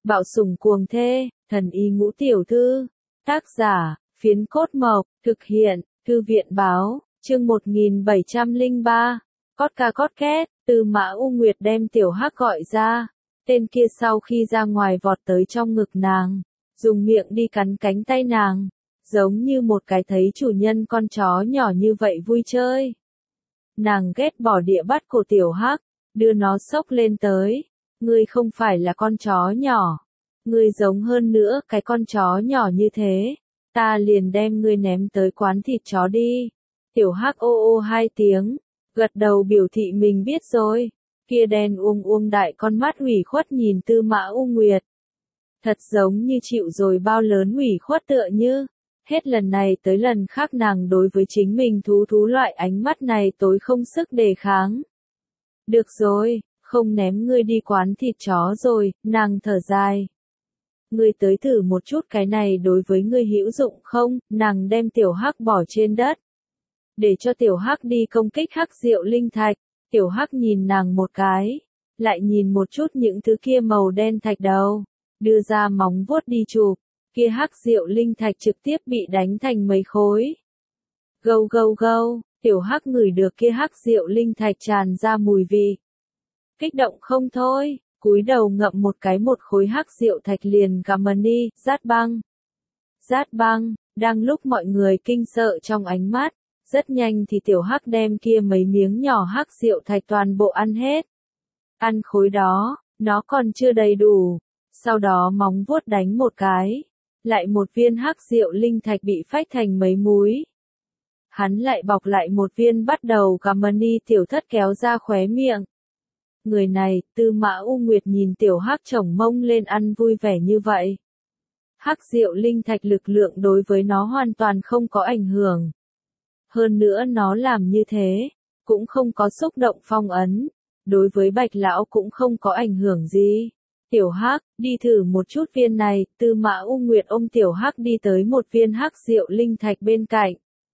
Bạo sủng cuồng thê, thần y ngũ tiểu thư. Tác giả, Phiến Cốt Mộc, thực hiện, Thư viện báo, chương 1703. Cót ca cót két, Tư Mã U Nguyệt đem tiểu hắc gọi ra. Tên kia sau khi ra ngoài vọt tới trong ngực nàng, dùng miệng đi cắn cánh tay nàng, giống như một cái thấy chủ nhân con chó nhỏ như vậy vui chơi. Nàng ghét bỏ địa bắt cổ tiểu hắc, đưa nó xốc lên tới. Ngươi không phải là con chó nhỏ. Ngươi giống hơn nữa cái con chó nhỏ như thế. Ta liền đem ngươi ném tới quán thịt chó đi. Tiểu hắc ô ô hai tiếng, gật đầu biểu thị mình biết rồi. Kia đen uông đại con mắt ủy khuất nhìn Tư Mã U Nguyệt. Thật giống như chịu rồi bao lớn ủy khuất tựa như. Hết lần này tới lần khác nàng đối với chính mình thú loại ánh mắt này tối không sức đề kháng. Được rồi, không ném ngươi đi quán thịt chó rồi, nàng thở dài. Ngươi tới thử một chút cái này đối với ngươi hữu dụng không, nàng đem tiểu hắc bỏ trên đất. Để cho tiểu hắc đi công kích hắc diệu linh thạch, tiểu hắc nhìn nàng một cái, lại nhìn một chút những thứ kia màu đen thạch đầu, đưa ra móng vuốt đi chụp, kia hắc diệu linh thạch trực tiếp bị đánh thành mấy khối. Gâu gâu gâu, tiểu hắc ngửi được kia hắc diệu linh thạch tràn ra mùi vị. Kích động không thôi, cúi đầu ngậm một khối hắc diệu thạch liền gặm đi, rát băng. Rát băng, đang lúc mọi người kinh sợ trong ánh mắt, rất nhanh thì tiểu hắc đem kia mấy miếng nhỏ hắc diệu thạch toàn bộ ăn hết. Ăn khối đó, nó còn chưa đầy đủ, sau đó móng vuốt đánh một cái, lại một viên hắc diệu linh thạch bị phách thành mấy múi. Hắn lại bọc lại một viên bắt đầu gặm đi, tiểu thất kéo ra khóe miệng. Người này, Tư Mã U Nguyệt nhìn tiểu hắc chổng mông lên ăn vui vẻ như vậy. Hắc diệu linh thạch lực lượng đối với nó hoàn toàn không có ảnh hưởng. Hơn nữa nó làm như thế, cũng không có xúc động phong ấn. Đối với Bạch lão cũng không có ảnh hưởng gì. Tiểu hắc, đi thử một chút viên này, Tư Mã U Nguyệt ôm tiểu hắc đi tới một viên hắc diệu linh thạch bên cạnh.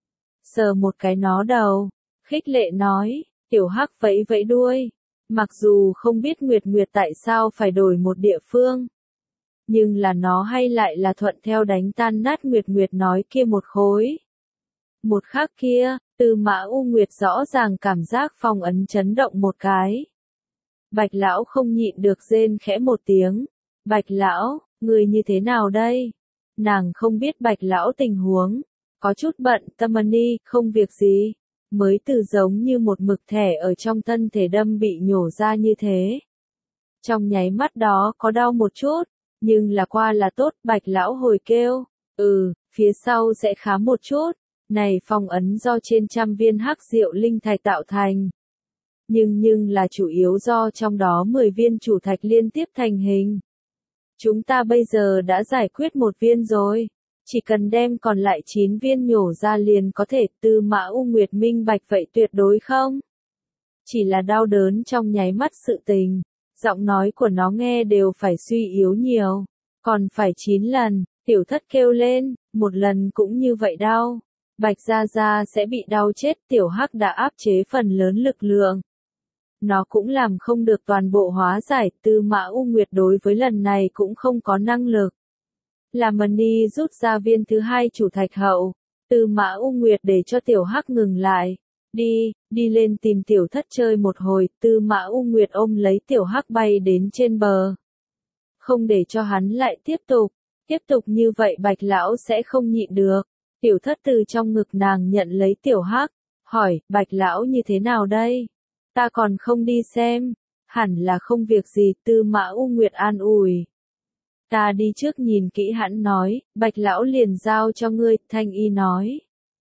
Sờ một cái nó đầu, khích lệ nói, tiểu hắc vẫy vẫy đuôi. Mặc dù không biết Nguyệt Nguyệt tại sao phải đổi một địa phương, nhưng là nó hay lại là thuận theo đánh tan nát Nguyệt Nguyệt nói kia một khối. Một khắc kia, Tư Mã U Nguyệt rõ ràng cảm giác phong ấn chấn động một cái. Bạch lão không nhịn được rên khẽ một tiếng. Bạch lão, người như thế nào đây? Nàng không biết Bạch lão tình huống, có chút bận tâm đi, không việc gì. Mới từ giống như một mực thẻ ở trong thân thể đâm bị nhổ ra như thế. Trong nháy mắt đó có đau một chút, nhưng là qua là tốt, Bạch lão hồi kêu. Phía sau sẽ khá một chút. Này phong ấn do trên trăm viên hắc diệu linh thạch tạo thành. Nhưng là chủ yếu do trong đó 10 viên chủ thạch liên tiếp thành hình. Chúng ta bây giờ đã giải quyết một viên rồi. Chỉ cần đem còn lại 9 viên nhổ ra liền có thể. Tư Mã U Nguyệt minh bạch vậy tuyệt đối không? Chỉ là đau đớn trong nháy mắt sự tình. Giọng nói của nó nghe đều phải suy yếu nhiều. Còn phải 9 lần, tiểu thất kêu lên, một lần cũng như vậy đau. Bạch Gia Gia sẽ bị đau chết, tiểu hắc đã áp chế phần lớn lực lượng. Nó cũng làm không được toàn bộ hóa giải, Tư Mã U Nguyệt đối với lần này cũng không có năng lực. Làm đi rút ra viên thứ hai chủ thạch hậu, Tư Mã U Nguyệt để cho tiểu hắc ngừng lại. Đi lên tìm tiểu thất chơi một hồi, Tư Mã U Nguyệt ôm lấy tiểu hắc bay đến trên bờ. Không để cho hắn lại tiếp tục như vậy Bạch lão sẽ không nhịn được. Tiểu thất từ trong ngực nàng nhận lấy tiểu hắc, hỏi, Bạch lão như thế nào đây? Ta còn không đi xem, hẳn là không việc gì, Tư Mã U Nguyệt an ủi. Ta đi trước nhìn kỹ hắn nói, Bạch lão liền giao cho ngươi, Thanh Y nói.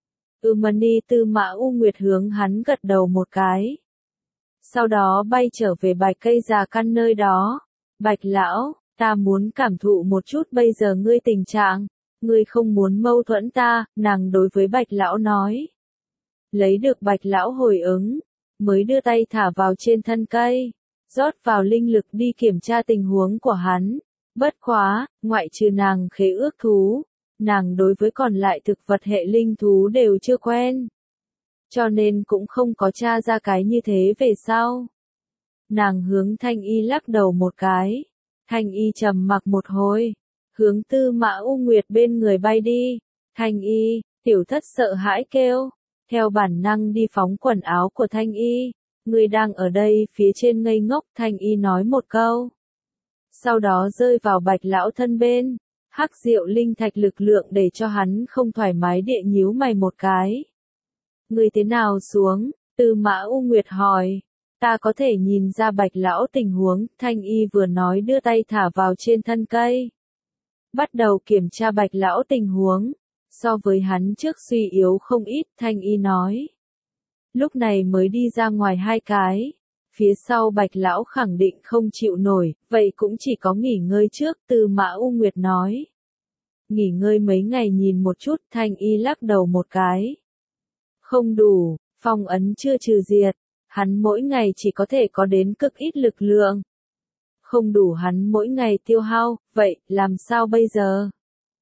Đi, Tư Mã U Nguyệt hướng hắn gật đầu một cái. Sau đó bay trở về Bạch cây già căn nơi đó. Bạch lão, ta muốn cảm thụ một chút bây giờ ngươi tình trạng. Ngươi không muốn mâu thuẫn ta, nàng đối với Bạch lão nói. Lấy được Bạch lão hồi ứng, mới đưa tay thả vào trên thân cây, rót vào linh lực đi kiểm tra tình huống của hắn. Bất quá, ngoại trừ nàng khế ước thú, nàng đối với còn lại thực vật hệ linh thú đều chưa quen. Cho nên cũng không có tra ra cái như thế về sau. Nàng hướng Thanh Y lắc đầu một cái. Thanh Y trầm mặc một hồi, hướng Tư Mã U Nguyệt bên người bay đi. Thanh Y, tiểu thất sợ hãi kêu, theo bản năng đi phóng quần áo của Thanh Y. Người đang ở đây phía trên ngây ngốc, Thanh Y nói một câu. Sau đó rơi vào Bạch lão thân bên. Hắc diệu linh thạch lực lượng để cho hắn không thoải mái địa nhíu mày một cái. Người thế nào xuống? Tư Mã U Nguyệt hỏi. Ta có thể nhìn ra Bạch lão tình huống, Thanh Y vừa nói đưa tay thả vào trên thân cây. Bắt đầu kiểm tra Bạch lão tình huống. So với hắn trước suy yếu không ít, Thanh Y nói. Lúc này mới đi ra ngoài 2 cái. Phía sau Bạch lão khẳng định không chịu nổi, vậy cũng chỉ có nghỉ ngơi trước, Tư Mã U Nguyệt nói. Nghỉ ngơi mấy ngày nhìn một chút, Thanh Y lắc đầu một cái. Không đủ, phong ấn chưa trừ diệt, hắn mỗi ngày chỉ có thể có đến cực ít lực lượng. Không đủ hắn mỗi ngày tiêu hao, vậy làm sao bây giờ?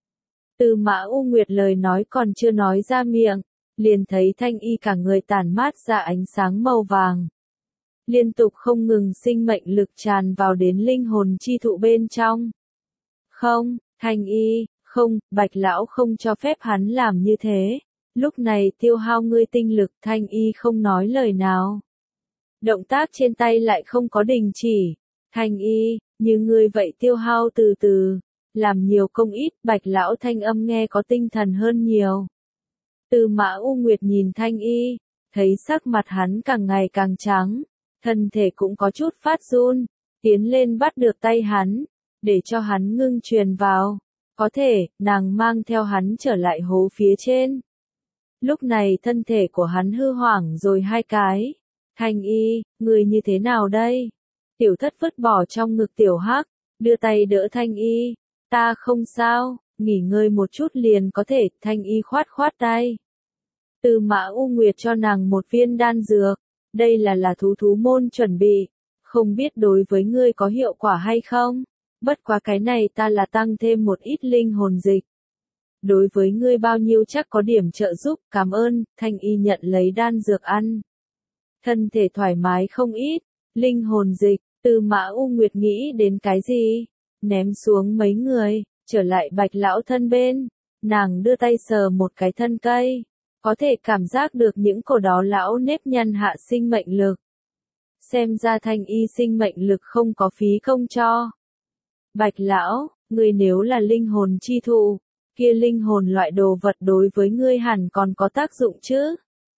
Tư Mã U Nguyệt lời nói còn chưa nói ra miệng, liền thấy Thanh Y cả người tản mát ra ánh sáng màu vàng. Liên tục không ngừng sinh mệnh lực tràn vào đến linh hồn chi thụ bên trong. Không, Thanh Y, không, Bạch lão không cho phép hắn làm như thế. Lúc này tiêu hao ngươi tinh lực, Thanh Y không nói lời nào. Động tác trên tay lại không có đình chỉ. Thanh Y, như ngươi vậy tiêu hao từ từ, làm nhiều công ít, Bạch lão thanh âm nghe có tinh thần hơn nhiều. Tư Mã U Nguyệt nhìn Thanh Y, thấy sắc mặt hắn càng ngày càng trắng, thân thể cũng có chút phát run, tiến lên bắt được tay hắn, để cho hắn ngưng truyền vào. Có thể, nàng mang theo hắn trở lại hố phía trên. Lúc này thân thể của hắn hư hoảng rồi 2 cái. Thanh Y, người như thế nào đây? Tiểu thất vứt bỏ trong ngực tiểu hắc, đưa tay đỡ Thanh Y. Ta không sao, nghỉ ngơi một chút liền có thể, Thanh Y khoát khoát tay. Tư Mã U Nguyệt cho nàng một viên đan dược, đây là thú môn chuẩn bị, không biết đối với ngươi có hiệu quả hay không, bất quá cái này ta là tăng thêm một ít linh hồn dịch. Đối với ngươi bao nhiêu chắc có điểm trợ giúp, cảm ơn, Thanh Y nhận lấy đan dược ăn. Thân thể thoải mái không ít, linh hồn dịch, Tư Mã U Nguyệt nghĩ đến cái gì? Ném xuống mấy người, trở lại Bạch lão thân bên, nàng đưa tay sờ một cái thân cây, có thể cảm giác được những cổ đó lão nếp nhăn hạ sinh mệnh lực. Xem ra Thanh Y sinh mệnh lực không có phí công cho. Bạch lão, ngươi nếu là linh hồn chi thụ, kia linh hồn loại đồ vật đối với ngươi hẳn còn có tác dụng chứ?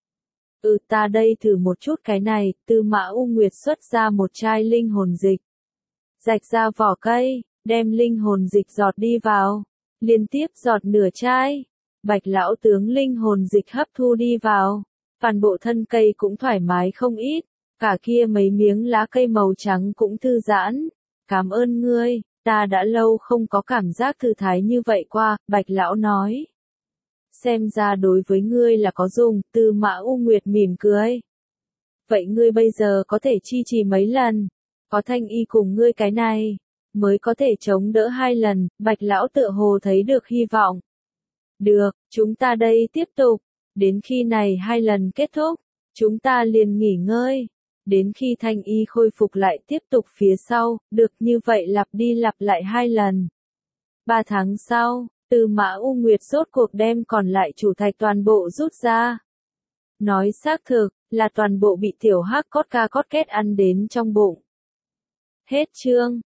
Ta đây thử một chút cái này, Tư Mã U Nguyệt xuất ra một chai linh hồn dịch. Rạch ra vỏ cây, đem linh hồn dịch giọt đi vào, liên tiếp giọt nửa chai. Bạch lão tướng linh hồn dịch hấp thu đi vào, toàn bộ thân cây cũng thoải mái không ít, cả kia mấy miếng lá cây màu trắng cũng thư giãn. Cảm ơn ngươi, ta đã lâu không có cảm giác thư thái như vậy qua, Bạch lão nói. Xem ra đối với ngươi là có dùng, Tư Mã U Nguyệt mỉm cười. Vậy ngươi bây giờ có thể chi trì mấy lần? Có Thanh Y cùng ngươi cái này, mới có thể chống đỡ 2 lần, Bạch lão tựa hồ thấy được hy vọng. Được, chúng ta đây tiếp tục, đến khi này 2 lần kết thúc, chúng ta liền nghỉ ngơi. Đến khi Thanh Y khôi phục lại tiếp tục phía sau, được như vậy lặp đi lặp lại 2 lần. 3 tháng sau, Tư Mã U Nguyệt rốt cuộc đem còn lại chủ thạch toàn bộ rút ra. Nói xác thực, là toàn bộ bị tiểu hắc cốt ca cốt kết ăn đến trong bụng. Hết chương.